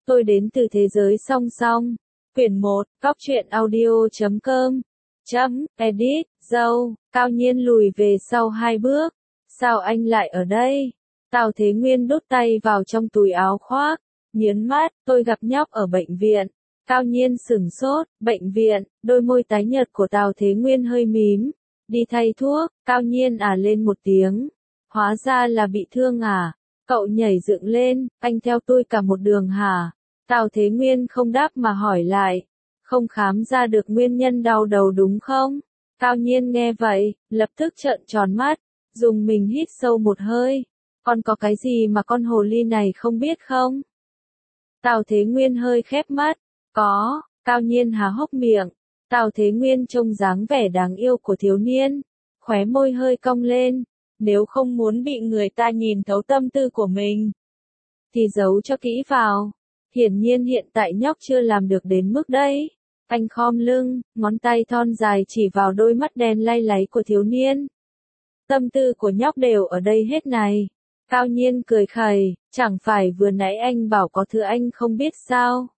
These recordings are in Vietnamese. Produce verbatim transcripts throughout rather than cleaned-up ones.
Tôi đến từ thế giới song song. Quyển một, Cóc truyện audio chấm com. Chấm, edit, dâu, Cao Nhiên lùi về sau hai bước. Sao anh lại ở đây? Tào Thế Nguyên đút tay vào trong túi áo khoác, nhớn mắt, tôi gặp nhóc ở bệnh viện. Cao Nhiên sửng sốt, bệnh viện, đôi môi tái nhợt của Tào Thế Nguyên hơi mím. Đi thay thuốc, Cao Nhiên à lên một tiếng. Hóa ra là bị thương à? Cậu nhảy dựng lên, anh theo tôi cả một đường hả? Tào Thế Nguyên không đáp mà hỏi lại. Không khám ra được nguyên nhân đau đầu đúng không? Cao Nhiên nghe vậy, lập tức trợn tròn mắt, dùng mình hít sâu một hơi. Con có cái gì mà con hồ ly này không biết không? Tào Thế Nguyên hơi khép mắt. Có, Cao Nhiên há hốc miệng. Tào Thế Nguyên trông dáng vẻ đáng yêu của thiếu niên, khóe môi hơi cong lên. Nếu không muốn bị người ta nhìn thấu tâm tư của mình, thì giấu cho kỹ vào. Hiển nhiên hiện tại nhóc chưa làm được đến mức đấy. Anh khom lưng, ngón tay thon dài chỉ vào đôi mắt đen lay láy của thiếu niên. Tâm tư của nhóc đều ở đây hết này. Cao Nhiên cười khẩy, chẳng phải vừa nãy anh bảo có thứ anh không biết sao?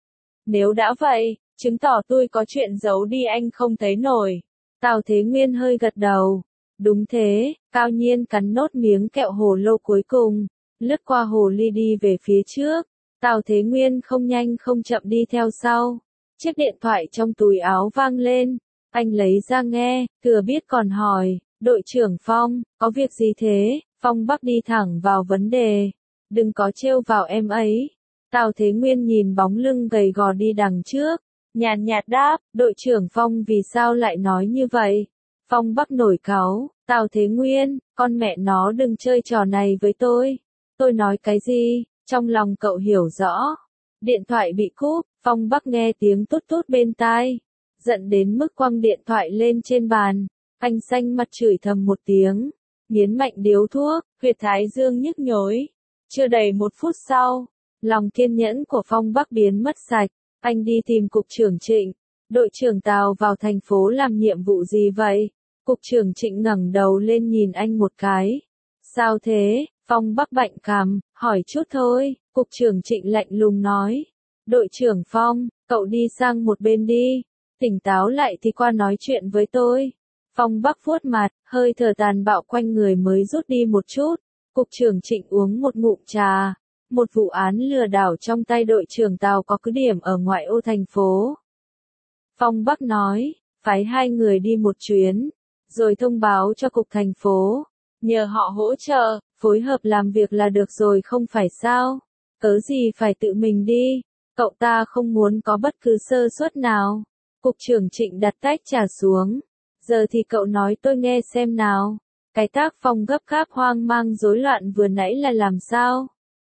Nếu đã vậy, chứng tỏ tôi có chuyện giấu đi anh không thấy nổi. Tào Thế Nguyên hơi gật đầu. Đúng thế, Cao Nhiên cắn nốt miếng kẹo hồ lô cuối cùng, lướt qua hồ ly đi về phía trước. Tào Thế Nguyên không nhanh không chậm đi theo sau. Chiếc điện thoại trong túi áo vang lên, anh lấy ra nghe, thừa biết còn hỏi, đội trưởng Phong, có việc gì thế? Phong Bắc đi thẳng vào vấn đề, đừng có trêu vào em ấy. Tào Thế Nguyên nhìn bóng lưng gầy gò đi đằng trước, nhàn nhạt đáp, đội trưởng Phong vì sao lại nói như vậy? Phong Bắc nổi cáu, Tào Thế Nguyên, con mẹ nó đừng chơi trò này với tôi. Tôi nói cái gì? Trong lòng cậu hiểu rõ. Điện thoại bị cúp, Phong Bắc nghe tiếng tút tút bên tai, giận đến mức quăng điện thoại lên trên bàn. Anh xanh mặt chửi thầm một tiếng, nghiến mạnh điếu thuốc, huyệt thái dương nhức nhối. Chưa đầy một phút sau, lòng kiên nhẫn của Phong Bắc biến mất sạch. Anh đi tìm cục trưởng Trịnh. Đội trưởng Tào vào thành phố làm nhiệm vụ gì vậy? Cục trưởng Trịnh ngẩng đầu lên nhìn anh một cái. Sao thế? Phong Bắc bạnh cằm, hỏi chút thôi. Cục trưởng Trịnh lạnh lùng nói. Đội trưởng Phong, cậu đi sang một bên đi. Tỉnh táo lại thì qua nói chuyện với tôi. Phong Bắc vuốt mặt, hơi thở tàn bạo quanh người mới rút đi một chút. Cục trưởng Trịnh uống một ngụm trà. Một vụ án lừa đảo trong tay đội trưởng Tào có cứ điểm ở ngoại ô thành phố. Phong Bắc nói, phái hai người đi một chuyến, rồi thông báo cho cục thành phố, nhờ họ hỗ trợ, phối hợp làm việc là được rồi không phải sao? Cớ gì phải tự mình đi? Cậu ta không muốn có bất cứ sơ suất nào. Cục trưởng Trịnh đặt tách trà xuống. Giờ thì cậu nói tôi nghe xem nào. Cái tác phong gấp gáp hoang mang rối loạn vừa nãy là làm sao?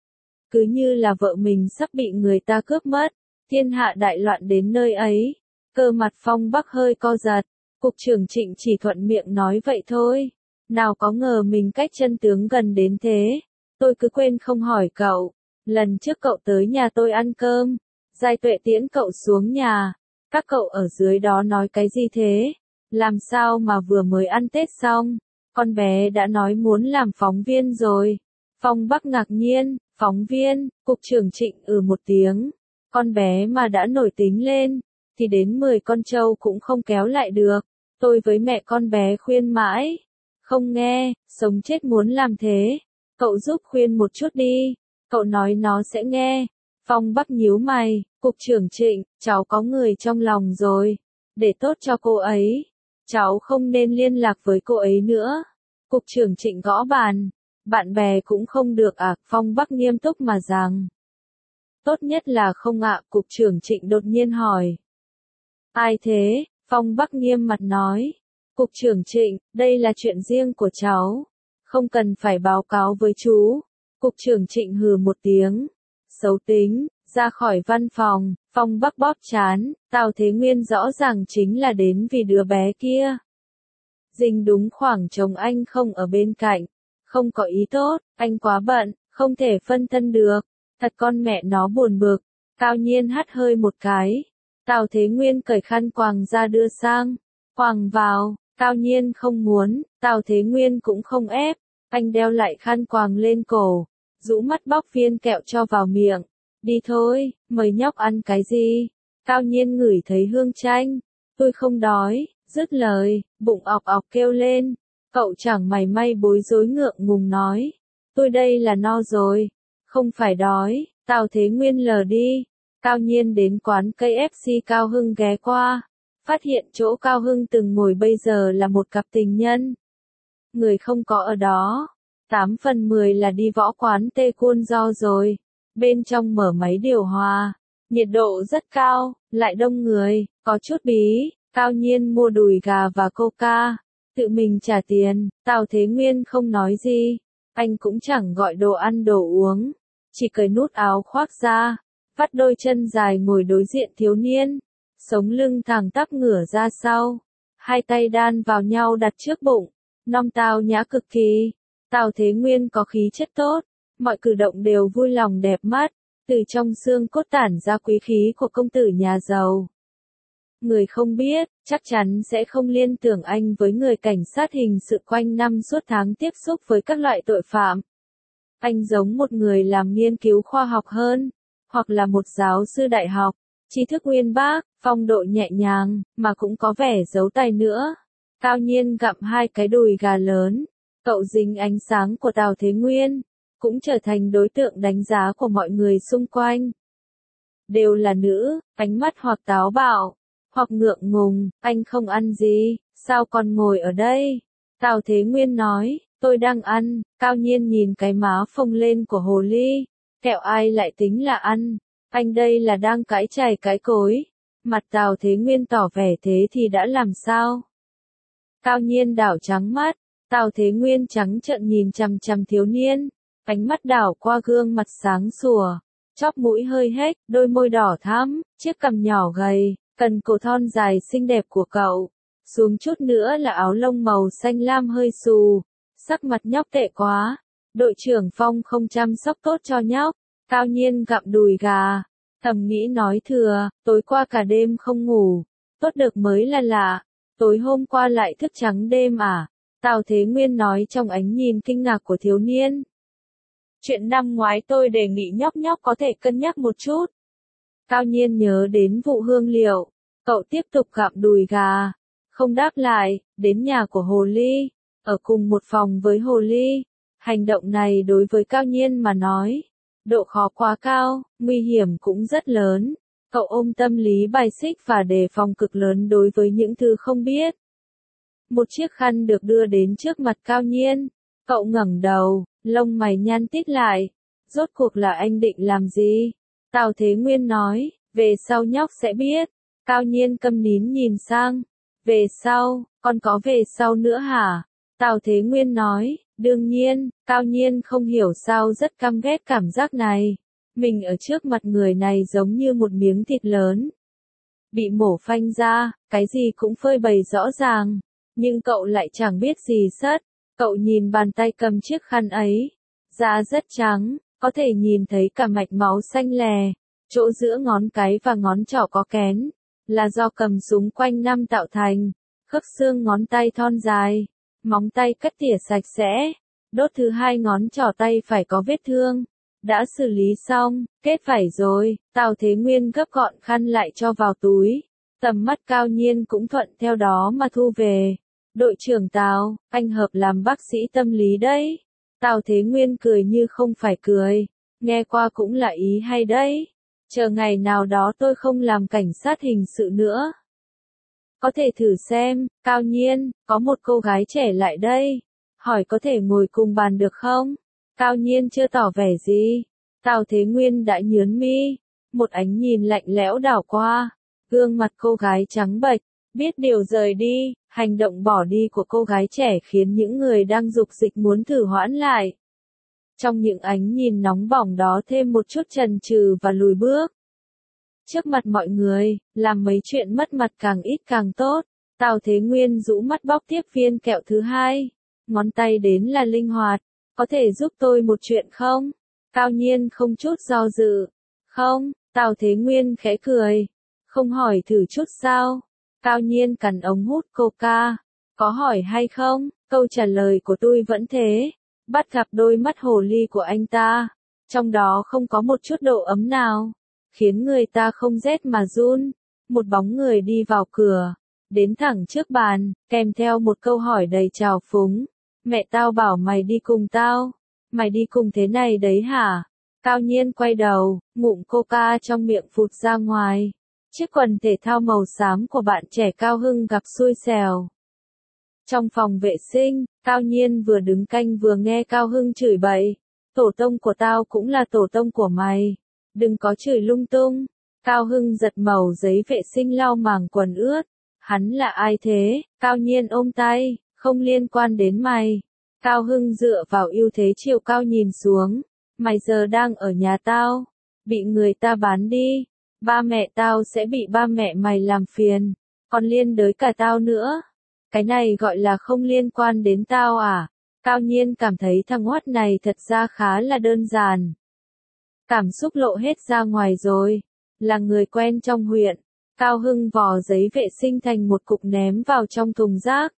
Cứ như là vợ mình sắp bị người ta cướp mất, thiên hạ đại loạn đến nơi ấy. Cơ mặt Phong Bắc hơi co giật, cục trưởng Trịnh chỉ thuận miệng nói vậy thôi. Nào có ngờ mình cách chân tướng gần đến thế. Tôi cứ quên không hỏi cậu. Lần trước cậu tới nhà tôi ăn cơm, Giai Tuệ tiễn cậu xuống nhà. Các cậu ở dưới đó nói cái gì thế? Làm sao mà vừa mới ăn Tết xong, con bé đã nói muốn làm phóng viên rồi. Phong Bắc ngạc nhiên, phóng viên, cục trưởng Trịnh ừ một tiếng. Con bé mà đã nổi tính lên, thì đến mười con trâu cũng không kéo lại được. Tôi với mẹ con bé khuyên mãi. Không nghe, sống chết muốn làm thế. Cậu giúp khuyên một chút đi. Cậu nói nó sẽ nghe. Phong Bắc nhíu mày, cục trưởng Trịnh, cháu có người trong lòng rồi. Để tốt cho cô ấy. Cháu không nên liên lạc với cô ấy nữa. Cục trưởng Trịnh gõ bàn. Bạn bè cũng không được à? Phong Bắc nghiêm túc mà rằng. Tốt nhất là không ạ, cục trưởng Trịnh đột nhiên hỏi. Ai thế? Phong Bắc nghiêm mặt nói. Cục trưởng Trịnh, đây là chuyện riêng của cháu. Không cần phải báo cáo với chú. Cục trưởng Trịnh hừ một tiếng. Xấu tính, ra khỏi văn phòng, Phong Bắc bóp chán, Tào Thế Nguyên rõ ràng chính là đến vì đứa bé kia. Dình đúng khoảng chồng anh không ở bên cạnh. Không có ý tốt, anh quá bận, không thể phân thân được. Thật con mẹ nó buồn bực. Cao Nhiên hắt hơi một cái. Tào Thế Nguyên cởi khăn quàng ra đưa sang. Quàng vào, Cao Nhiên không muốn, Tào Thế Nguyên cũng không ép. Anh đeo lại khăn quàng lên cổ, rũ mắt bóc viên kẹo cho vào miệng. Đi thôi, mời nhóc ăn cái gì? Cao Nhiên ngửi thấy hương chanh. Tôi không đói, dứt lời, bụng ọc ọc kêu lên. Cậu chẳng mảy may bối rối ngượng ngùng nói. Tôi đây là no rồi, không phải đói. Tào Thế Nguyên lờ đi. Cao Nhiên đến quán ca ép xê Cao Hưng ghé qua. Phát hiện chỗ Cao Hưng từng ngồi bây giờ là một cặp tình nhân. Người không có ở đó. Tám phần mười là đi võ quán tê cuôn do rồi. Bên trong mở máy điều hòa. Nhiệt độ rất cao, lại đông người, có chút bí. Cao Nhiên mua đùi gà và coca. Tự mình trả tiền. Tào Thế Nguyên không nói gì. Anh cũng chẳng gọi đồ ăn đồ uống. Chỉ cởi nút áo khoác ra. Vắt đôi chân dài ngồi đối diện thiếu niên. Sống lưng thẳng tắp ngửa ra sau. Hai tay đan vào nhau đặt trước bụng. Non tao nhã cực kỳ. Tào Thế Nguyên có khí chất tốt. Mọi cử động đều vui lòng đẹp mắt. Từ trong xương cốt tản ra quý khí của công tử nhà giàu. Người không biết, chắc chắn sẽ không liên tưởng anh với người cảnh sát hình sự quanh năm suốt tháng tiếp xúc với các loại tội phạm. Anh giống một người làm nghiên cứu khoa học hơn, hoặc là một giáo sư đại học, tri thức uyên bác, phong độ nhẹ nhàng, mà cũng có vẻ giấu tay nữa. Cao Nhiên gặm hai cái đùi gà lớn, cậu dính ánh sáng của Tào Thế Nguyên, cũng trở thành đối tượng đánh giá của mọi người xung quanh. Đều là nữ, ánh mắt hoặc táo bạo, hoặc ngượng ngùng. Anh không ăn gì, sao còn ngồi ở đây? Tào Thế Nguyên nói, tôi đang ăn. Cao Nhiên nhìn cái má phồng lên của hồ ly, kẹo ai lại tính là ăn, anh đây là đang cãi chày cãi cối. Mặt Tào Thế Nguyên tỏ vẻ thế thì đã làm sao? Cao Nhiên đảo trắng mắt, Tào Thế Nguyên trắng trợn nhìn chằm chằm thiếu niên, ánh mắt đảo qua gương mặt sáng sủa, chóp mũi hơi hếch, đôi môi đỏ thắm, chiếc cằm nhỏ gầy, cần cổ thon dài xinh đẹp của cậu. Xuống chút nữa là áo lông màu xanh lam hơi xù, sắc mặt nhóc tệ quá. Đội trưởng Phong không chăm sóc tốt cho nhóc. Cao Nhiên gặm đùi gà, thầm nghĩ nói thừa, tối qua cả đêm không ngủ, tốt được mới là lạ. Tối hôm qua lại thức trắng đêm à? Tào Thế Nguyên nói trong ánh nhìn kinh ngạc của thiếu niên. Chuyện năm ngoái tôi đề nghị nhóc nhóc có thể cân nhắc một chút. Cao Nhiên nhớ đến vụ hương liệu, cậu tiếp tục gặm đùi gà, không đáp lại, đến nhà của Hồ Ly, ở cùng một phòng với Hồ Ly. Hành động này đối với Cao Nhiên mà nói, độ khó quá cao, nguy hiểm cũng rất lớn. Cậu ôm tâm lý bài xích và đề phòng cực lớn đối với những thứ không biết. Một chiếc khăn được đưa đến trước mặt Cao Nhiên. Cậu ngẩng đầu, lông mày nhăn tít lại. Rốt cuộc là anh định làm gì? Tào Thế Nguyên nói, về sau nhóc sẽ biết. Cao Nhiên câm nín nhìn sang. Về sau, còn có về sau nữa hả? Tào Thế Nguyên nói, đương nhiên. Cao Nhiên không hiểu sao rất căm ghét cảm giác này. Mình ở trước mặt người này giống như một miếng thịt lớn. Bị mổ phanh ra, cái gì cũng phơi bày rõ ràng. Nhưng cậu lại chẳng biết gì sất. Cậu nhìn bàn tay cầm chiếc khăn ấy. Da rất trắng, có thể nhìn thấy cả mạch máu xanh lè. Chỗ giữa ngón cái và ngón trỏ có kén. Là do cầm súng quanh năm tạo thành. Khớp xương ngón tay thon dài. Móng tay cắt tỉa sạch sẽ. Đốt thứ hai ngón trỏ tay phải có vết thương. Đã xử lý xong, kết vải rồi. Tào Thế Nguyên gấp gọn khăn lại cho vào túi. Tầm mắt Cao Nhiên cũng thuận theo đó mà thu về. Đội trưởng Tào, anh hợp làm bác sĩ tâm lý đấy. Tào Thế Nguyên cười như không phải cười. Nghe qua cũng là ý hay đấy. Chờ ngày nào đó tôi không làm cảnh sát hình sự nữa. Có thể thử xem. Cao Nhiên, có một cô gái trẻ lại đây. Hỏi có thể ngồi cùng bàn được không? Cao Nhiên chưa tỏ vẻ gì. Tào Thế Nguyên đã nhướng mi. Một ánh nhìn lạnh lẽo đảo qua. Gương mặt cô gái trắng bệch. Biết điều rời đi. Hành động bỏ đi của cô gái trẻ khiến những người đang dục dịch muốn thử hoãn lại. Trong những ánh nhìn nóng bỏng đó thêm một chút chần chừ và lùi bước. Trước mặt mọi người, làm mấy chuyện mất mặt càng ít càng tốt. Tào Thế Nguyên rũ mắt bóc tiếp viên kẹo thứ hai. Ngón tay đến là linh hoạt. Có thể giúp tôi một chuyện không? Cao Nhiên không chút do dự. Không, Tào Thế Nguyên khẽ cười. Không hỏi thử chút sao? Cao Nhiên cắn ống hút coca. Có hỏi hay không? Câu trả lời của tôi vẫn thế. Bắt gặp đôi mắt hồ ly của anh ta. trong đó không có một chút độ ấm nào, khiến người ta không rét mà run. Một bóng người đi vào cửa, đến thẳng trước bàn, kèm theo một câu hỏi đầy trào phúng. Mẹ tao bảo mày đi cùng tao. Mày đi cùng thế này đấy hả? Cao Nhiên quay đầu, ngụm coca trong miệng phụt ra ngoài. Chiếc quần thể thao màu xám của bạn trẻ Cao Hưng gặp xui xẻo. Trong phòng vệ sinh, Cao Nhiên vừa đứng canh vừa nghe Cao Hưng chửi bậy. Tổ tông của tao cũng là tổ tông của mày. Đừng có chửi lung tung. Cao Hưng giật mẩu giấy vệ sinh lau màng quần ướt. Hắn là ai thế? Cao Nhiên ôm tay, không liên quan đến mày. Cao Hưng dựa vào ưu thế chiều cao nhìn xuống. Mày giờ đang ở nhà tao. Bị người ta bán đi. Ba mẹ tao sẽ bị ba mẹ mày làm phiền. Còn liên đới cả tao nữa. Cái này gọi là không liên quan đến tao à? Cao Nhiên cảm thấy thằng oát này thật ra khá là đơn giản. Cảm xúc lộ hết ra ngoài rồi. Là người quen trong huyện. Cao Hưng vò giấy vệ sinh thành một cục ném vào trong thùng rác.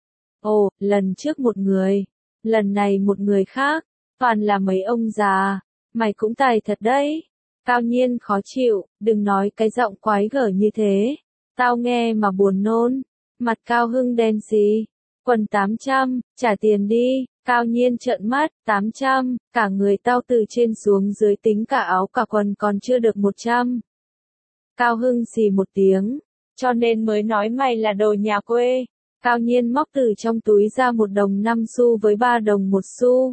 Ồ, lần trước một người. Lần này một người khác. Toàn là mấy ông già. Mày cũng tài thật đấy. Cao Nhiên khó chịu, đừng nói cái giọng quái gở như thế. Tao nghe mà buồn nôn. Mặt Cao Hưng đen xì. Quần tám trăm, trả tiền đi. Cao Nhiên trợn mắt, tám trăm, cả người tao từ trên xuống dưới tính cả áo cả quần còn chưa được một trăm. Cao Hưng xì một tiếng, cho nên mới nói mày là đồ nhà quê. Cao Nhiên móc từ trong túi ra một đồng năm xu với ba đồng một xu.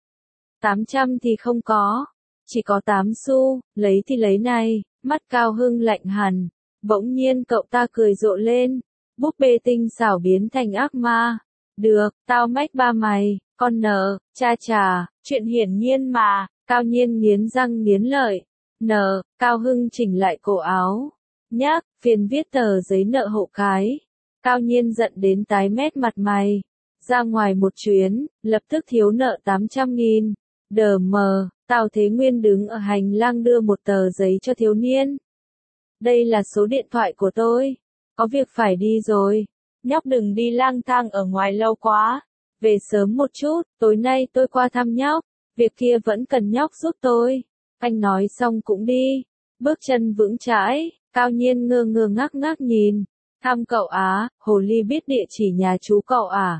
tám trăm thì không có, chỉ có tám xu, lấy thì lấy này. Mắt Cao Hưng lạnh hẳn, bỗng nhiên cậu ta cười rộ lên. Búp bê tinh xảo biến thành ác ma. Được, tao mách ba mày, con nợ, cha chà, chuyện hiển nhiên mà. Cao Nhiên nghiến răng nghiến lợi. Nợ, Cao Hưng chỉnh lại cổ áo. Nhác, phiền viết tờ giấy nợ hộ cái. Cao Nhiên giận đến tái mét mặt mày. Ra ngoài một chuyến, lập tức thiếu nợ tám trăm nghìn. Đờ mờ, Tào Thế Nguyên đứng ở hành lang đưa một tờ giấy cho thiếu niên. Đây là số điện thoại của tôi. Có việc phải đi rồi. Nhóc đừng đi lang thang ở ngoài lâu quá. Về sớm một chút, tối nay tôi qua thăm nhóc. Việc kia vẫn cần nhóc giúp tôi. Anh nói xong cũng đi. Bước chân vững chãi, Cao Nhiên ngơ ngơ ngác ngác nhìn. Thăm cậu á, hồ ly biết địa chỉ nhà chú cậu à?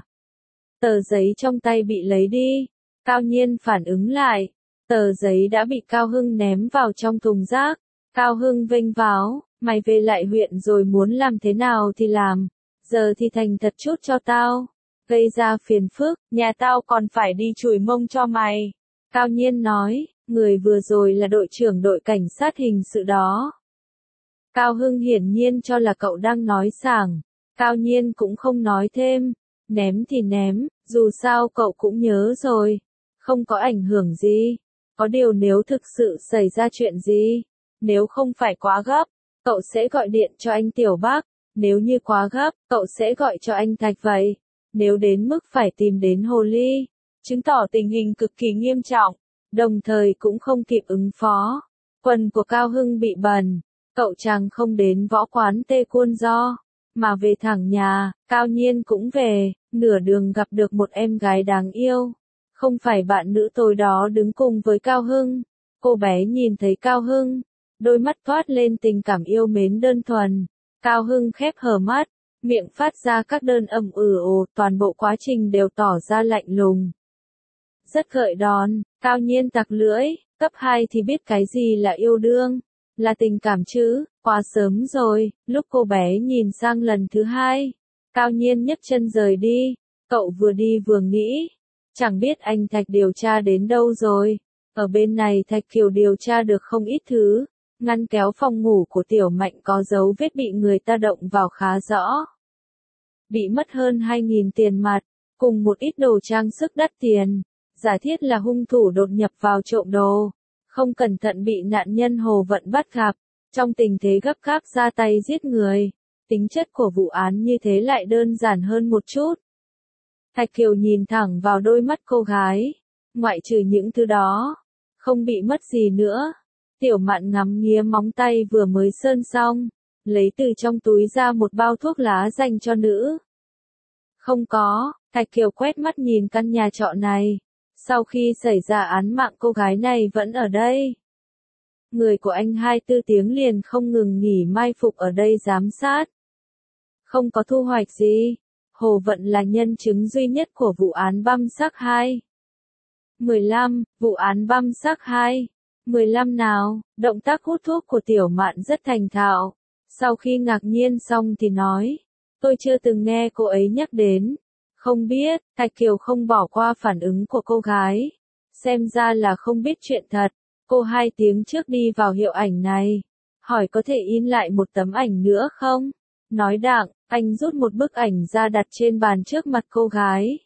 Tờ giấy trong tay bị lấy đi. Cao Nhiên phản ứng lại. Tờ giấy đã bị Cao Hưng ném vào trong thùng rác. Cao Hưng vênh váo, mày về lại huyện rồi muốn làm thế nào thì làm. Giờ thì thành thật chút cho tao. Gây ra phiền phức, nhà tao còn phải đi chùi mông cho mày. Cao Nhiên nói, người vừa rồi là đội trưởng đội cảnh sát hình sự đó. Cao Hưng hiển nhiên cho là cậu đang nói sảng. Cao Nhiên cũng không nói thêm. Ném thì ném, dù sao cậu cũng nhớ rồi. Không có ảnh hưởng gì. Có điều nếu thực sự xảy ra chuyện gì, nếu không phải quá gấp, cậu sẽ gọi điện cho anh Tiểu Bác. Nếu như quá gấp, cậu sẽ gọi cho anh Thạch vậy. Nếu đến mức phải tìm đến hồ ly, chứng tỏ tình hình cực kỳ nghiêm trọng, đồng thời cũng không kịp ứng phó. Quần của Cao Hưng bị bẩn, cậu chàng không đến võ quán Tê Cuôn Do, mà về thẳng nhà. Cao Nhiên cũng về, nửa đường gặp được một em gái đáng yêu. Không phải bạn nữ tối đó đứng cùng với Cao Hưng. Cô bé nhìn thấy Cao Hưng, đôi mắt toát lên tình cảm yêu mến đơn thuần. Cao Hưng khép hờ mắt, miệng phát ra các đơn âm ừ ồ, toàn bộ quá trình đều tỏ ra lạnh lùng. Rất gợi đòn, Cao Nhiên tặc lưỡi, cấp hai thì biết cái gì là yêu đương, là tình cảm chứ, quá sớm rồi. Lúc cô bé nhìn sang lần thứ hai, Cao Nhiên nhấc chân rời đi. Cậu vừa đi vừa nghĩ, chẳng biết anh Thạch điều tra đến đâu rồi. Ở bên này Thạch Kiều điều tra được không ít thứ. Ngăn kéo phòng ngủ của Tiểu Mạnh có dấu vết bị người ta động vào khá rõ. Bị mất hơn hai nghìn tiền mặt, cùng một ít đồ trang sức đắt tiền. Giả thiết là hung thủ đột nhập vào trộm đồ. Không cẩn thận bị nạn nhân Hồ Vận bắt gặp. Trong tình thế gấp gáp ra tay giết người. Tính chất của vụ án như thế lại đơn giản hơn một chút. Thạch Kiều nhìn thẳng vào đôi mắt cô gái. Ngoại trừ những thứ đó, không bị mất gì nữa. Tiểu Mạn ngắm nghía móng tay vừa mới sơn xong, lấy từ trong túi ra một bao thuốc lá dành cho nữ. Không có. Thạch Kiều quét mắt nhìn căn nhà trọ này. Sau khi xảy ra án mạng cô gái này vẫn ở đây. Người của anh hai mươi bốn tiếng liền không ngừng nghỉ mai phục ở đây giám sát. Không có thu hoạch gì. Hồ Vận là nhân chứng duy nhất của vụ án băm xác hai. mười lăm. Vụ án băm xác hai. mười lăm nào, động tác hút thuốc của Tiểu Mạn rất thành thạo. Sau khi ngạc nhiên xong thì nói, tôi chưa từng nghe cô ấy nhắc đến. Không biết, Thạch Kiều không bỏ qua phản ứng của cô gái. Xem ra là không biết chuyện thật. Cô hai tiếng trước đi vào hiệu ảnh này. Hỏi có thể in lại một tấm ảnh nữa không? Nói đặng, anh rút một bức ảnh ra đặt trên bàn trước mặt cô gái.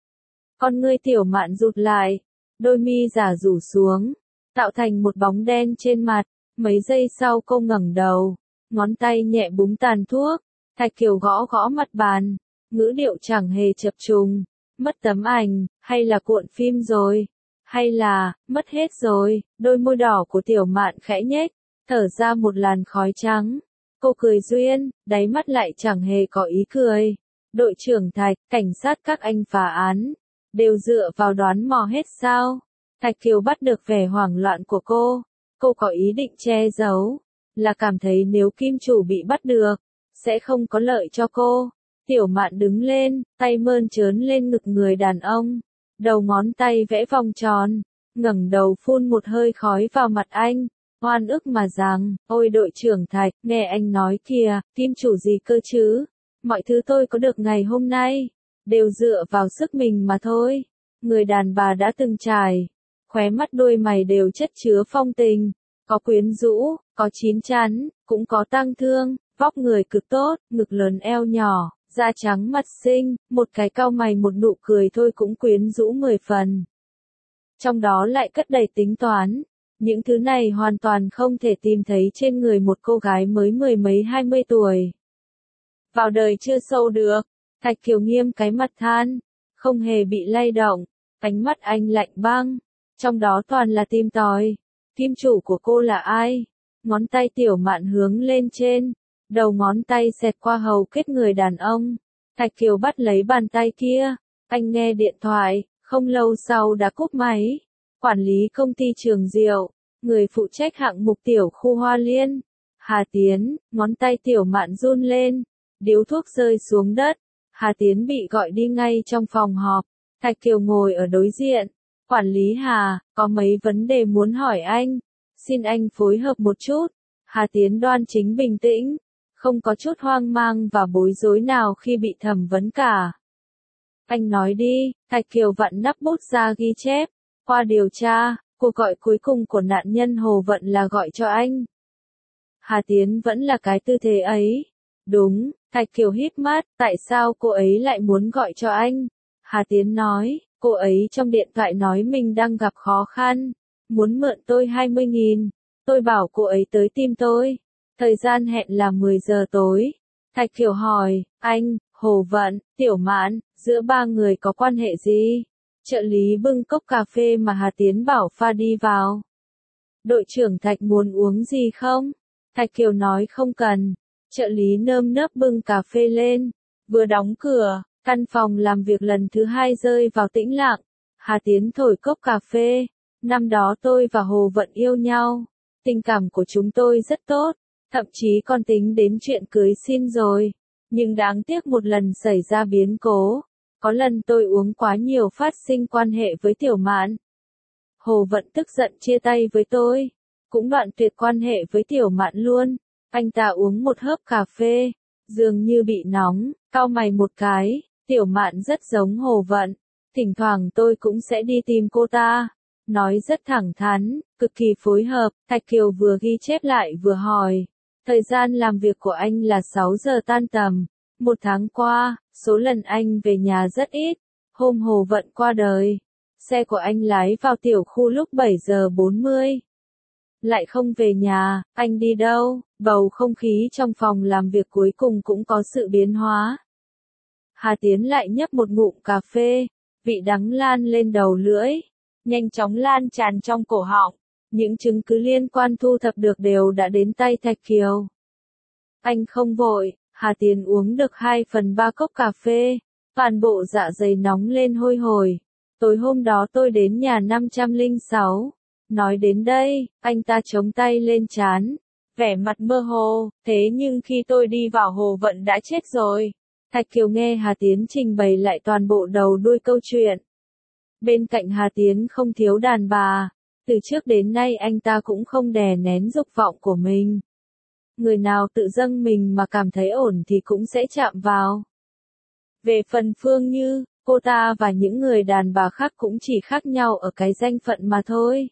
Con ngươi Tiểu Mạn rụt lại. Đôi mi giả rủ xuống. Tạo thành một bóng đen trên mặt. Mấy giây sau cô ngẩng đầu. Ngón tay nhẹ búng tàn thuốc. Thạch Kiều gõ gõ mặt bàn. Ngữ điệu chẳng hề chập trùng. Mất tấm ảnh, hay là cuộn phim rồi? Hay là, mất hết rồi? Đôi môi đỏ của Tiểu Mạn khẽ nhếch, thở ra một làn khói trắng. Cô cười duyên, đáy mắt lại chẳng hề có ý cười. Đội trưởng Thạch, cảnh sát các anh phá án, đều dựa vào đoán mò hết sao? Thạch Kiều bắt được vẻ hoảng loạn của cô. Cô có ý định che giấu, là cảm thấy nếu kim chủ bị bắt được, sẽ không có lợi cho cô. Tiểu Mạn đứng lên, tay mơn trớn lên ngực người đàn ông. Đầu ngón tay vẽ vòng tròn, ngẩng đầu phun một hơi khói vào mặt anh. Oan ức mà rằng, ôi đội trưởng Thạch, nghe anh nói kìa, kim chủ gì cơ chứ? Mọi thứ tôi có được ngày hôm nay, đều dựa vào sức mình mà thôi. Người đàn bà đã từng trải, khóe mắt đôi mày đều chất chứa phong tình. Có quyến rũ, có chín chắn, cũng có tang thương, vóc người cực tốt, ngực lớn eo nhỏ. Da trắng mặt xinh, một cái cau mày một nụ cười thôi cũng quyến rũ mười phần. Trong đó lại cất đầy tính toán. Những thứ này hoàn toàn không thể tìm thấy trên người một cô gái mới mười mấy hai mươi tuổi. Vào đời chưa sâu được, Thạch Kiều nghiêm cái mặt than, không hề bị lay động, ánh mắt anh lạnh băng, trong đó toàn là tim tòi. Kim chủ của cô là ai? Ngón tay Tiểu Mạn hướng lên trên. Đầu ngón tay xẹt qua hầu kết người đàn ông. Thạch Kiều bắt lấy bàn tay kia. Anh nghe điện thoại, không lâu sau đã cúp máy. Quản lý công ty Trường Diệu, người phụ trách hạng mục tiểu khu Hoa Liên. Hà Tiến, ngón tay Tiểu Mạn run lên. Điếu thuốc rơi xuống đất. Hà Tiến bị gọi đi ngay trong phòng họp. Thạch Kiều ngồi ở đối diện. Quản lý Hà, có mấy vấn đề muốn hỏi anh. Xin anh phối hợp một chút. Hà Tiến đoan chính bình tĩnh. Không có chút hoang mang và bối rối nào khi bị thẩm vấn cả. Anh nói đi, Thạch Kiều vặn nắp bút ra ghi chép. Qua điều tra, cuộc gọi cuối cùng của nạn nhân Hồ Vận là gọi cho anh. Hà Tiến vẫn là cái tư thế ấy. Đúng, Thạch Kiều híp mắt, tại sao cô ấy lại muốn gọi cho anh? Hà Tiến nói, cô ấy trong điện thoại nói mình đang gặp khó khăn, muốn mượn tôi hai mươi nghìn. Tôi bảo cô ấy tới tìm tôi. Thời gian hẹn là mười giờ tối. Thạch Kiều hỏi, anh, Hồ Vận, Tiểu Mạn, giữa ba người có quan hệ gì? Trợ lý bưng cốc cà phê mà Hà Tiến bảo pha đi vào. Đội trưởng Thạch muốn uống gì không? Thạch Kiều nói không cần. Trợ lý nơm nớp bưng cà phê lên. Vừa đóng cửa, căn phòng làm việc lần thứ hai rơi vào tĩnh lặng. Hà Tiến thổi cốc cà phê. Năm đó tôi và Hồ Vận yêu nhau. Tình cảm của chúng tôi rất tốt. Thậm chí còn tính đến chuyện cưới xin rồi. Nhưng đáng tiếc một lần xảy ra biến cố. Có lần tôi uống quá nhiều phát sinh quan hệ với Tiểu Mạn. Hồ Vận tức giận chia tay với tôi. Cũng đoạn tuyệt quan hệ với Tiểu Mạn luôn. Anh ta uống một hớp cà phê. Dường như bị nóng, cau mày một cái. Tiểu Mạn rất giống Hồ Vận. Thỉnh thoảng tôi cũng sẽ đi tìm cô ta. Nói rất thẳng thắn, cực kỳ phối hợp. Thạch Kiều vừa ghi chép lại vừa hỏi. Thời gian làm việc của anh là sáu giờ tan tầm. Một tháng qua, số lần anh về nhà rất ít. Hôm Hồ Vận qua đời, xe của anh lái vào tiểu khu lúc bảy giờ bốn mươi. Lại không về nhà, anh đi đâu? Bầu không khí trong phòng làm việc cuối cùng cũng có sự biến hóa. Hà Tiến lại nhấp một ngụm cà phê, vị đắng lan lên đầu lưỡi, nhanh chóng lan tràn trong cổ họng. Những chứng cứ liên quan thu thập được đều đã đến tay Thạch Kiều. Anh không vội, Hà Tiến uống được hai phần ba cốc cà phê, toàn bộ dạ dày nóng lên hôi hổi. Tối hôm đó tôi đến nhà năm trăm lẻ sáu. Nói đến đây, anh ta chống tay lên trán, vẻ mặt mơ hồ, thế nhưng khi tôi đi vào Hồ Vận đã chết rồi. Thạch Kiều nghe Hà Tiến trình bày lại toàn bộ đầu đuôi câu chuyện. Bên cạnh Hà Tiến không thiếu đàn bà, từ trước đến nay anh ta cũng không đè nén dục vọng của mình. Người nào tự dâng mình mà cảm thấy ổn thì cũng sẽ chạm vào. Về phần Phương Như, cô ta và những người đàn bà khác cũng chỉ khác nhau ở cái danh phận mà thôi.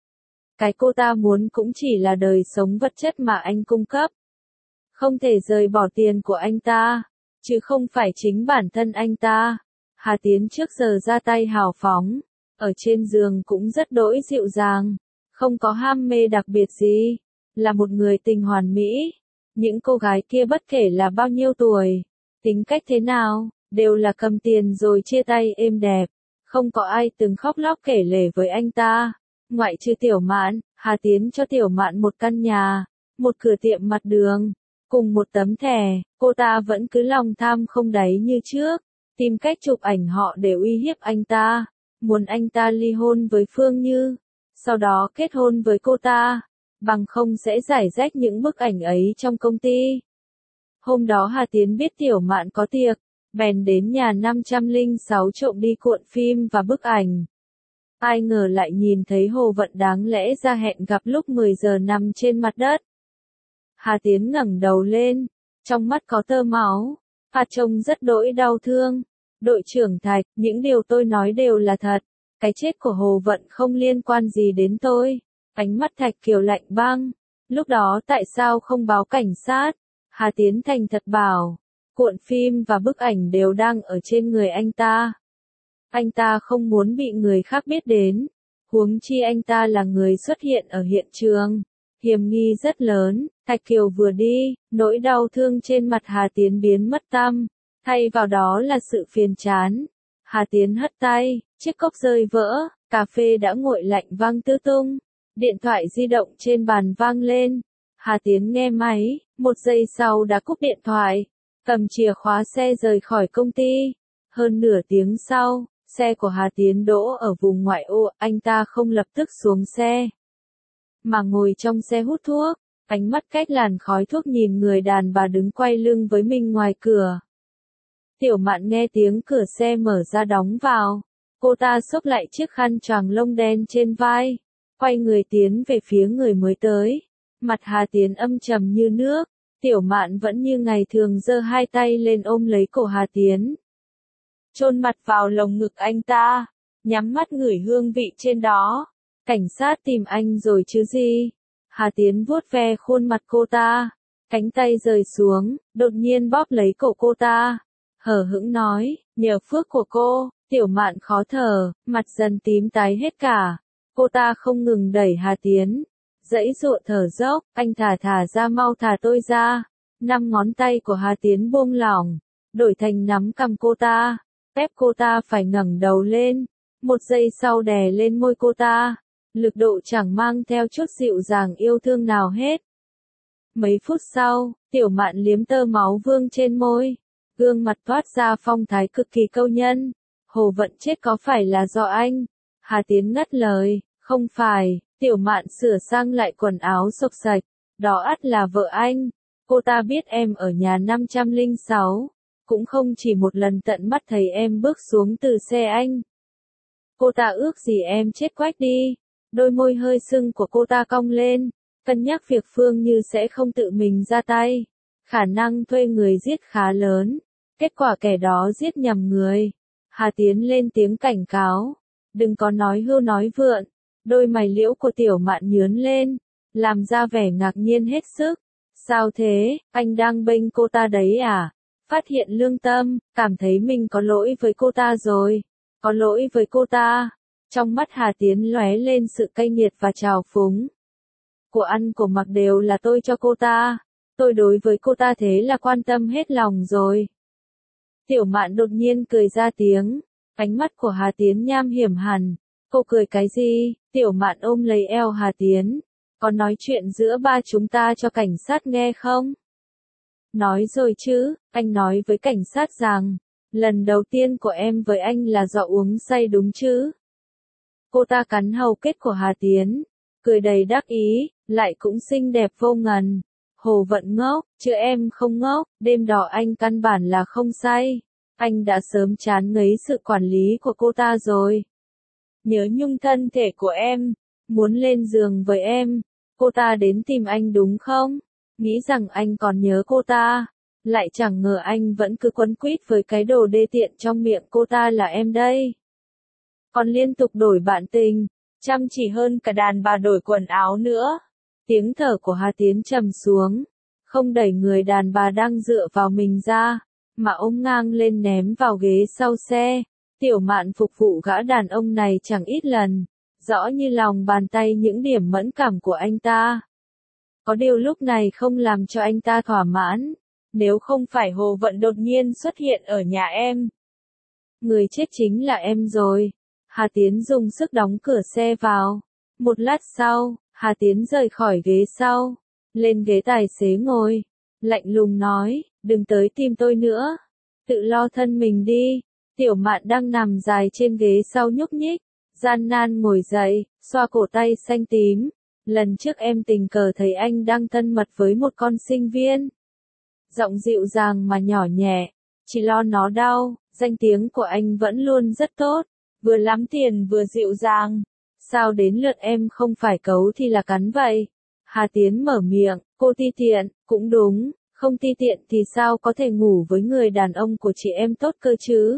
Cái cô ta muốn cũng chỉ là đời sống vật chất mà anh cung cấp. Không thể rời bỏ tiền của anh ta, chứ không phải chính bản thân anh ta. Hà Tiến trước giờ ra tay hào phóng, ở trên giường cũng rất đỗi dịu dàng, không có ham mê đặc biệt gì, là một người tình hoàn mỹ. Những cô gái kia bất kể là bao nhiêu tuổi, tính cách thế nào, đều là cầm tiền rồi chia tay êm đẹp, không có ai từng khóc lóc kể lể với anh ta. Ngoại trừ Tiểu Mạn, Hà Tiến cho Tiểu Mạn một căn nhà, một cửa tiệm mặt đường, cùng một tấm thẻ, cô ta vẫn cứ lòng tham không đáy như trước, tìm cách chụp ảnh họ để uy hiếp anh ta, muốn anh ta ly hôn với Phương Như, sau đó kết hôn với cô ta, bằng không sẽ giải rách những bức ảnh ấy trong công ty. Hôm đó Hà Tiến biết Tiểu Mạn có tiệc, bèn đến nhà năm trăm lẻ sáu trộm đi cuộn phim và bức ảnh. Ai ngờ lại nhìn thấy Hồ Vận đáng lẽ ra hẹn gặp lúc mười giờ nằm trên mặt đất. Hà Tiến ngẩng đầu lên, trong mắt có tơ máu, Hà trông rất đỗi đau thương. Đội trưởng Thạch, những điều tôi nói đều là thật, cái chết của Hồ Vận không liên quan gì đến tôi. Ánh mắt Thạch Kiều lạnh băng, lúc đó tại sao không báo cảnh sát? Hà Tiến thành thật bảo, cuộn phim và bức ảnh đều đang ở trên người anh ta. Anh ta không muốn bị người khác biết đến, huống chi anh ta là người xuất hiện ở hiện trường, hiểm nghi rất lớn. Thạch Kiều vừa đi, nỗi đau thương trên mặt Hà Tiến biến mất tăm, thay vào đó là sự phiền chán. Hà Tiến hất tay, chiếc cốc rơi vỡ, cà phê đã nguội lạnh văng tứ tung, điện thoại di động trên bàn vang lên. Hà Tiến nghe máy, một giây sau đã cúp điện thoại, cầm chìa khóa xe rời khỏi công ty. Hơn nửa tiếng sau, xe của Hà Tiến đỗ ở vùng ngoại ô, anh ta không lập tức xuống xe, mà ngồi trong xe hút thuốc, ánh mắt cách làn khói thuốc nhìn người đàn bà đứng quay lưng với mình ngoài cửa. Tiểu Mạn nghe tiếng cửa xe mở ra đóng vào, cô ta xốc lại chiếc khăn choàng lông đen trên vai, quay người tiến về phía người mới tới. Mặt Hà Tiến âm trầm như nước, Tiểu Mạn vẫn như ngày thường giơ hai tay lên ôm lấy cổ Hà Tiến, chôn mặt vào lồng ngực anh ta, nhắm mắt ngửi hương vị trên đó. Cảnh sát tìm anh rồi chứ gì? Hà Tiến vuốt ve khuôn mặt cô ta, cánh tay rời xuống, đột nhiên bóp lấy cổ cô ta, hờ hững nói, nhờ phước của cô. Tiểu Mạn khó thở, mặt dần tím tái hết cả. Cô ta không ngừng đẩy Hà Tiến, giãy giụa thở dốc, anh thả thả ra, mau thả tôi ra. Năm ngón tay của Hà Tiến buông lỏng, đổi thành nắm cầm cô ta, ép cô ta phải ngẩng đầu lên. Một giây sau đè lên môi cô ta, lực độ chẳng mang theo chút dịu dàng yêu thương nào hết. Mấy phút sau, Tiểu Mạn liếm tơ máu vương trên môi, gương mặt toát ra phong thái cực kỳ câu nhân. Hồ Vận chết có phải là do anh? Hà Tiến ngắt lời, không phải. Tiểu Mạn sửa sang lại quần áo xộc xạch, đó ắt là vợ anh. Cô ta biết em ở nhà năm trăm lẻ sáu, cũng không chỉ một lần tận mắt thấy em bước xuống từ xe anh. Cô ta ước gì em chết quách đi. Đôi môi hơi sưng của cô ta cong lên, cân nhắc việc Phương Như sẽ không tự mình ra tay, khả năng thuê người giết khá lớn, kết quả kẻ đó giết nhầm người. Hà Tiến lên tiếng cảnh cáo, đừng có nói hưu nói vượn. Đôi mày liễu của Tiểu Mạn nhướng lên, làm ra vẻ ngạc nhiên hết sức. Sao thế, anh đang bênh cô ta đấy à? Phát hiện lương tâm, cảm thấy mình có lỗi với cô ta rồi. Có lỗi với cô ta. Trong mắt Hà Tiến lóe lên sự cay nghiệt và trào phúng. Của ăn của mặc đều là tôi cho cô ta. Tôi đối với cô ta thế là quan tâm hết lòng rồi. Tiểu Mạn đột nhiên cười ra tiếng. Ánh mắt của Hà Tiến nham hiểm hẳn. Cô cười cái gì? Tiểu Mạn ôm lấy eo Hà Tiến. Có nói chuyện giữa ba chúng ta cho cảnh sát nghe không? Nói rồi chứ, anh nói với cảnh sát rằng, Lần đầu tiên của em với anh là do uống say đúng chứ? Cô ta cắn hầu kết của Hà Tiến, cười đầy đắc ý, lại cũng xinh đẹp vô ngần. Hồ Vận ngốc, chứ em không ngốc, đêm đó anh căn bản là không say. Anh đã sớm chán ngấy sự quản lý của cô ta rồi. Nhớ nhung thân thể của em, muốn lên giường với em. Cô ta đến tìm anh đúng không? Nghĩ rằng anh còn nhớ cô ta. Lại chẳng ngờ anh vẫn cứ quấn quýt với cái đồ đê tiện trong miệng cô ta là em đây. Còn liên tục đổi bạn tình, chăm chỉ hơn cả đàn bà đổi quần áo nữa. Tiếng thở của Hà Tiến trầm xuống, không đẩy người đàn bà đang dựa vào mình ra, mà ôm ngang lên ném vào ghế sau xe. Tiểu Mạn phục vụ gã đàn ông này chẳng ít lần, rõ như lòng bàn tay những điểm mẫn cảm của anh ta. Có điều lúc này không làm cho anh ta thỏa mãn, nếu không phải Hồ Vận đột nhiên xuất hiện ở nhà em. Người chết chính là em rồi. Hà Tiến dùng sức đóng cửa xe vào. Một lát sau, Hà Tiến rời khỏi ghế sau, lên ghế tài xế ngồi, lạnh lùng nói, đừng tới tìm tôi nữa, tự lo thân mình đi. Tiểu Mạn đang nằm dài trên ghế sau nhúc nhích, gian nan ngồi dậy, xoa cổ tay xanh tím. Lần trước em tình cờ thấy anh đang thân mật với một con sinh viên. Giọng dịu dàng mà nhỏ nhẹ, chỉ lo nó đau, danh tiếng của anh vẫn luôn rất tốt, vừa lắm tiền vừa dịu dàng. Sao đến lượt em không phải cấu thì là cắn vậy? Hà Tiến mở miệng, cô ti tiện, cũng đúng, không ti tiện thì sao có thể ngủ với người đàn ông của chị em tốt cơ chứ?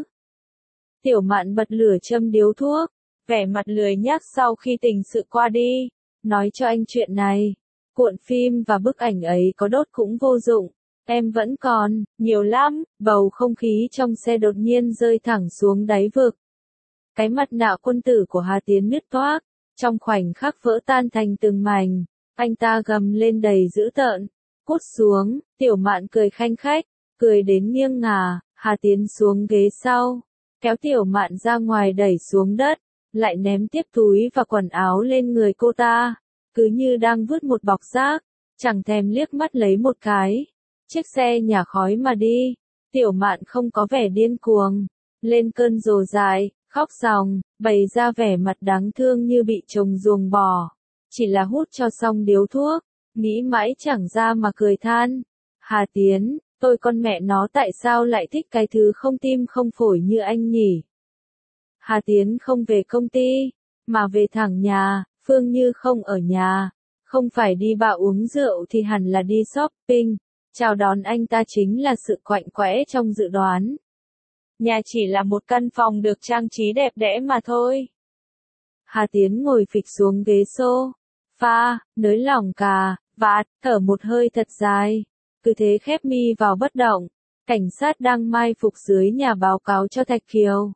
Tiểu Mạn bật lửa châm điếu thuốc, vẻ mặt lười nhác sau khi tình sự qua đi, nói cho anh chuyện này. Cuộn phim và bức ảnh ấy có đốt cũng vô dụng, em vẫn còn, nhiều lắm. Bầu không khí trong xe đột nhiên rơi thẳng xuống đáy vực. Cái mặt nạ quân tử của Hà Tiến nứt toác, trong khoảnh khắc vỡ tan thành từng mảnh, anh ta gầm lên đầy dữ tợn, cút xuống. Tiểu Mạn cười khanh khách, cười đến nghiêng ngả. Hà Tiến xuống ghế sau, kéo Tiểu Mạn ra ngoài đẩy xuống đất, lại ném tiếp túi và quần áo lên người cô ta, cứ như đang vứt một bọc rác, chẳng thèm liếc mắt lấy một cái. Chiếc xe nhả khói mà đi. Tiểu Mạn không có vẻ điên cuồng, lên cơn rồ dại, khóc ròng, bày ra vẻ mặt đáng thương như bị chồng ruồng bỏ. Chỉ là hút cho xong điếu thuốc, nghĩ mãi chẳng ra mà cười than. Hà Tiến, tôi con mẹ nó tại sao lại thích cái thứ không tim không phổi như anh nhỉ? Hà Tiến không về công ty, mà về thẳng nhà. Phương Như không ở nhà, không phải đi bạo uống rượu thì hẳn là đi shopping. Chào đón anh ta chính là sự quạnh quẽ trong dự đoán. Nhà chỉ là một căn phòng được trang trí đẹp đẽ mà thôi. Hà Tiến ngồi phịch xuống ghế sofa, nới lỏng cà vạt, thở một hơi thật dài, cứ thế khép mi vào bất động. Cảnh sát đang mai phục dưới nhà báo cáo cho Thạch Kiều.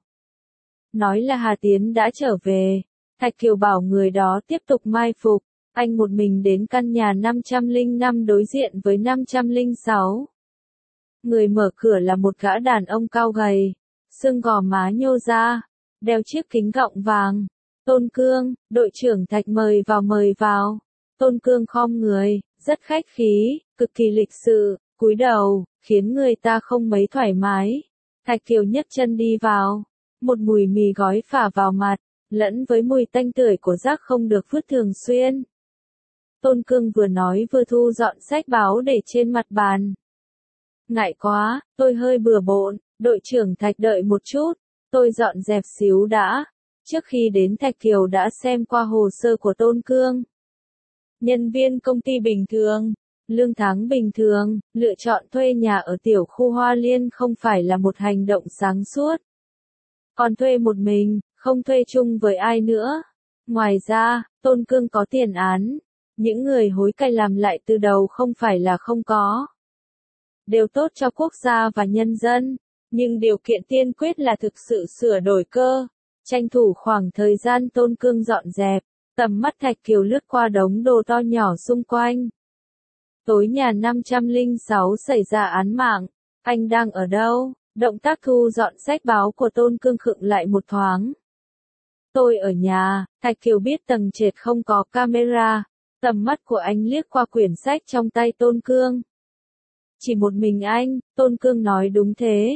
Nói là Hà Tiến đã trở về. Thạch Kiều bảo người đó tiếp tục mai phục. Anh một mình đến căn nhà năm trăm lẻ năm đối diện với năm trăm lẻ sáu. Người mở cửa là một gã đàn ông cao gầy, xương gò má nhô ra, đeo chiếc kính gọng vàng. Tôn Cương, đội trưởng Thạch mời vào mời vào. Tôn Cương khom người, rất khách khí, cực kỳ lịch sự, cúi đầu, khiến người ta không mấy thoải mái. Thạch Kiều nhấc chân đi vào, một mùi mì gói phả vào mặt, lẫn với mùi tanh tưởi của rác không được vứt thường xuyên. Tôn Cương vừa nói vừa thu dọn sách báo để trên mặt bàn. Ngại quá, tôi hơi bừa bộn, đội trưởng Thạch đợi một chút, tôi dọn dẹp xíu đã. Trước khi đến Thạch Kiều đã xem qua hồ sơ của Tôn Cương. Nhân viên công ty bình thường, lương tháng bình thường, lựa chọn thuê nhà ở tiểu khu Hoa Liên không phải là một hành động sáng suốt. Còn thuê một mình, không thuê chung với ai nữa. Ngoài ra, Tôn Cương có tiền án. Những người hối cải làm lại từ đầu không phải là không có. Đều tốt cho quốc gia và nhân dân. Nhưng điều kiện tiên quyết là thực sự sửa đổi cơ. Tranh thủ khoảng thời gian Tôn Cương dọn dẹp, tầm mắt Thạch Kiều lướt qua đống đồ to nhỏ xung quanh. Tối nhà năm trăm lẻ sáu xảy ra án mạng. Anh đang ở đâu? Động tác thu dọn sách báo của Tôn Cương khựng lại một thoáng. Tôi ở nhà. Thạch Kiều biết tầng trệt không có camera. Tầm mắt của anh liếc qua quyển sách trong tay Tôn Cương. Chỉ một mình anh, Tôn Cương nói đúng thế.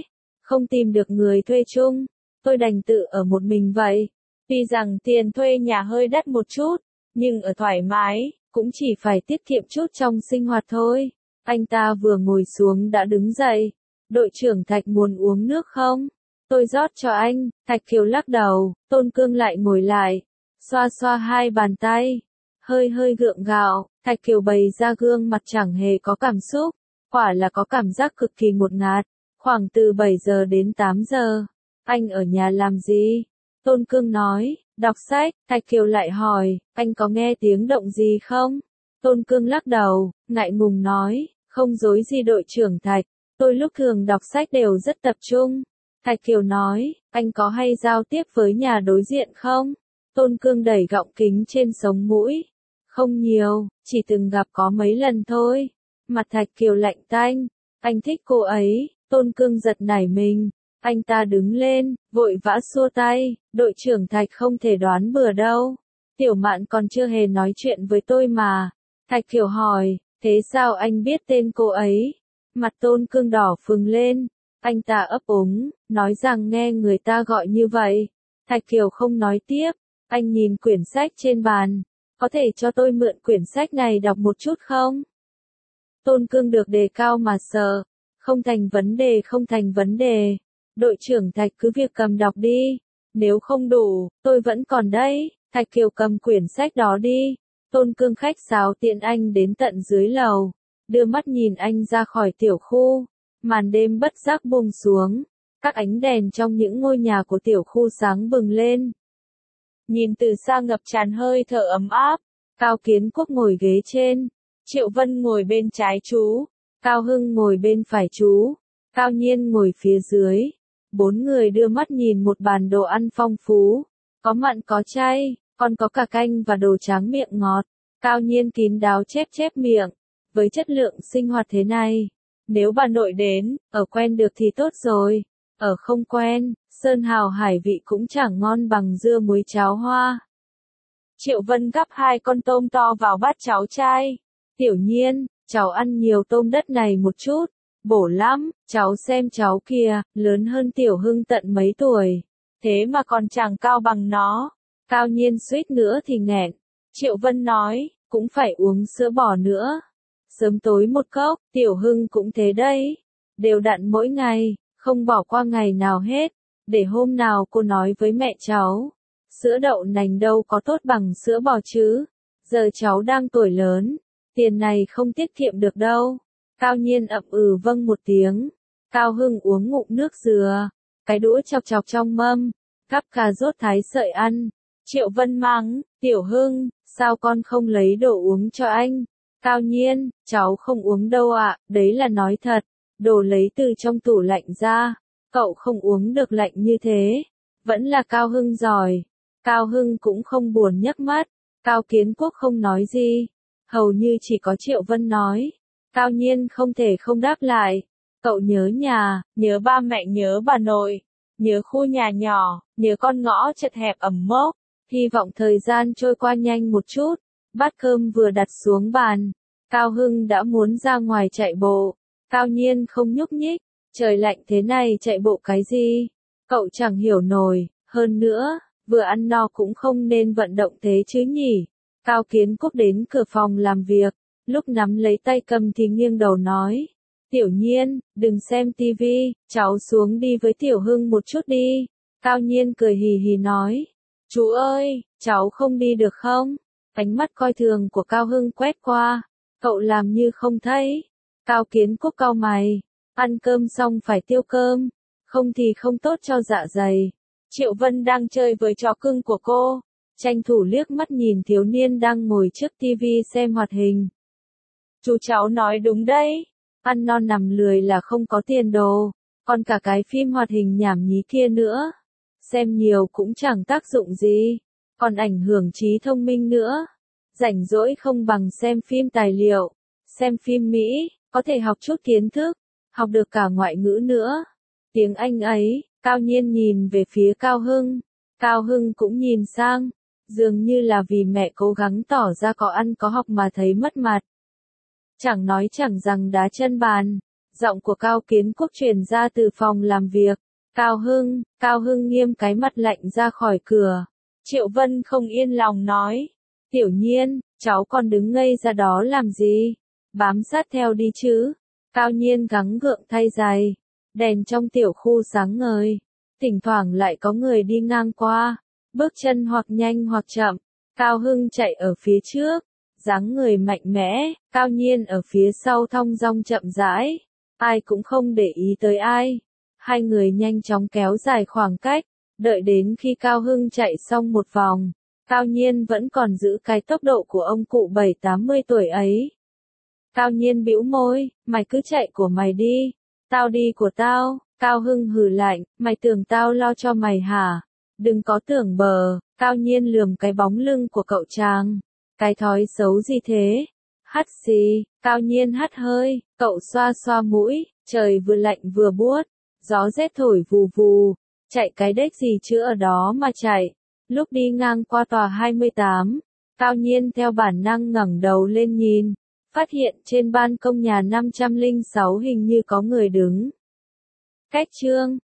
không tìm được người thuê chung, tôi đành tự ở một mình vậy. Tuy rằng tiền thuê nhà hơi đắt một chút, nhưng ở thoải mái, cũng chỉ phải tiết kiệm chút trong sinh hoạt thôi. Anh ta vừa ngồi xuống đã đứng dậy. Đội trưởng Thạch muốn uống nước không? Tôi rót cho anh. Thạch Kiều lắc đầu. Tôn Cương lại ngồi lại, xoa xoa hai bàn tay, hơi hơi gượng gạo. Thạch Kiều bày ra gương mặt chẳng hề có cảm xúc, quả là có cảm giác cực kỳ ngột ngạt. Khoảng từ bảy giờ đến tám giờ, anh ở nhà làm gì? Tôn Cương nói, đọc sách. Thạch Kiều lại hỏi, anh có nghe tiếng động gì không? Tôn Cương lắc đầu, ngại ngùng nói, không dối gì đội trưởng Thạch, tôi lúc thường đọc sách đều rất tập trung. Thạch Kiều nói, anh có hay giao tiếp với nhà đối diện không? Tôn Cương đẩy gọng kính trên sống mũi. Không nhiều, chỉ từng gặp có mấy lần thôi. Mặt Thạch Kiều lạnh tanh, anh thích cô ấy. Tôn Cương giật nảy mình. Anh ta đứng lên, vội vã xua tay, đội trưởng Thạch không thể đoán bừa đâu. Tiểu Mạn còn chưa hề nói chuyện với tôi mà. Thạch Kiều hỏi, thế sao anh biết tên cô ấy? Mặt Tôn Cương đỏ phừng lên, anh ta ấp úng, nói rằng nghe người ta gọi như vậy. Thạch Kiều không nói tiếp, anh nhìn quyển sách trên bàn, có thể cho tôi mượn quyển sách này đọc một chút không? Tôn Cương được đề cao mà sợ, không thành vấn đề không thành vấn đề. Đội trưởng Thạch cứ việc cầm đọc đi, nếu không đủ, tôi vẫn còn đây. Thạch Kiều cầm quyển sách đó đi. Tôn Cương khách sáo tiện anh đến tận dưới lầu, đưa mắt nhìn anh ra khỏi tiểu khu. Màn đêm bất giác buông xuống, các ánh đèn trong những ngôi nhà của tiểu khu sáng bừng lên. Nhìn từ xa ngập tràn hơi thở ấm áp. Cao Kiến Quốc ngồi ghế trên, Triệu Vân ngồi bên trái chú, Cao Hưng ngồi bên phải chú, Cao Nhiên ngồi phía dưới. Bốn người đưa mắt nhìn một bàn đồ ăn phong phú, có mặn có chay, còn có cả canh và đồ tráng miệng ngọt. Cao Nhiên kín đáo chép chép miệng, với chất lượng sinh hoạt thế này, nếu bà nội đến, ở quen được thì tốt rồi, ở không quen, sơn hào hải vị cũng chẳng ngon bằng dưa muối cháo hoa. Triệu Vân gắp hai con tôm to vào bát cháu trai. Tiểu Nhiên, cháu ăn nhiều tôm đất này một chút, bổ lắm, cháu xem cháu kìa, lớn hơn Tiểu Hưng tận mấy tuổi, thế mà còn chẳng cao bằng nó. Cao Nhiên suýt nữa thì nghẹn. Triệu Vân nói, cũng phải uống sữa bò nữa. Sớm tối một cốc, Tiểu Hưng cũng thế đấy. Đều đặn mỗi ngày, không bỏ qua ngày nào hết. Để hôm nào cô nói với mẹ cháu, sữa đậu nành đâu có tốt bằng sữa bò chứ. Giờ cháu đang tuổi lớn, tiền này không tiết kiệm được đâu. Cao Nhiên ậm ừ vâng một tiếng. Cao Hưng uống ngụm nước dừa, cái đũa chọc chọc trong mâm, gắp cà rốt thái sợi ăn. Triệu Vân mắng, Tiểu Hưng, sao con không lấy đồ uống cho anh? Cao Nhiên, cháu không uống đâu ạ, đấy là nói thật, đồ lấy từ trong tủ lạnh ra, cậu không uống được lạnh như thế. Vẫn là Cao Hưng giỏi. Cao Hưng cũng không buồn nhấc mắt. Cao Kiến Quốc không nói gì, hầu như chỉ có Triệu Vân nói. Cao Nhiên không thể không đáp lại. Cậu nhớ nhà, nhớ ba mẹ, nhớ bà nội, nhớ khu nhà nhỏ, nhớ con ngõ chật hẹp ẩm mốc. Hy vọng thời gian trôi qua nhanh một chút. Bát cơm vừa đặt xuống bàn, Cao Hưng đã muốn ra ngoài chạy bộ. Cao Nhiên không nhúc nhích. Trời lạnh thế này chạy bộ cái gì? Cậu chẳng hiểu nổi. Hơn nữa, vừa ăn no cũng không nên vận động thế chứ nhỉ? Cao Kiến Quốc đến cửa phòng làm việc, lúc nắm lấy tay cầm thì nghiêng đầu nói. Tiểu Nhiên, đừng xem tivi, cháu xuống đi với Tiểu Hưng một chút đi. Cao Nhiên cười hì hì nói. Chú ơi, cháu không đi được không? Ánh mắt coi thường của Cao Hưng quét qua. Cậu làm như không thấy. Cao Kiến Quốc cau mày. Ăn cơm xong phải tiêu cơm, không thì không tốt cho dạ dày. Triệu Vân đang chơi với chó cưng của cô, tranh thủ liếc mắt nhìn thiếu niên đang ngồi trước tivi xem hoạt hình. Chú cháu nói đúng đấy, ăn no nằm lười là không có tiền đồ, còn cả cái phim hoạt hình nhảm nhí kia nữa. Xem nhiều cũng chẳng tác dụng gì, còn ảnh hưởng trí thông minh nữa. Rảnh rỗi không bằng xem phim tài liệu, xem phim Mỹ, có thể học chút kiến thức, học được cả ngoại ngữ nữa. Tiếng Anh ấy, Cao Nhiên nhìn về phía Cao Hưng. Cao Hưng cũng nhìn sang, dường như là vì mẹ cố gắng tỏ ra có ăn có học mà thấy mất mặt. Chẳng nói chẳng rằng đá chân bàn, Giọng của Cao Kiến Quốc truyền ra từ phòng làm việc. Cao Hưng, Cao Hưng nghiêm cái mặt lạnh ra khỏi cửa. Triệu Vân không yên lòng nói. Tiểu Nhiên, cháu còn đứng ngây ra đó làm gì? Bám sát theo đi chứ. Cao Nhiên gắng gượng thay giày. Đèn trong tiểu khu sáng ngời. Thỉnh thoảng lại có người đi ngang qua. Bước chân hoặc nhanh hoặc chậm. Cao Hưng chạy ở phía trước. Dáng người mạnh mẽ. Cao Nhiên ở phía sau thong dong chậm rãi. Ai cũng không để ý tới ai. Hai người nhanh chóng kéo dài khoảng cách. Đợi đến khi Cao Hưng chạy xong một vòng. Cao Nhiên vẫn còn giữ cái tốc độ của ông cụ bảy tám mươi tuổi ấy. Cao Nhiên bĩu môi, mày cứ chạy của mày đi. Tao đi của tao. Cao Hưng hừ lạnh, mày tưởng tao lo cho mày hả? Đừng có tưởng bờ. Cao Nhiên lườm cái bóng lưng của cậu chàng. Cái thói xấu gì thế? Hắt xì. Cao Nhiên hắt hơi. Cậu xoa xoa mũi. Trời vừa lạnh vừa buốt. Gió rét thổi vù vù. Chạy cái đếch gì chứ ở đó mà chạy. Lúc đi ngang qua tòa hai mươi tám, Cao Nhiên theo bản năng ngẩng đầu lên nhìn, phát hiện trên ban công nhà năm trăm lẻ sáu hình như có người đứng. Cách chương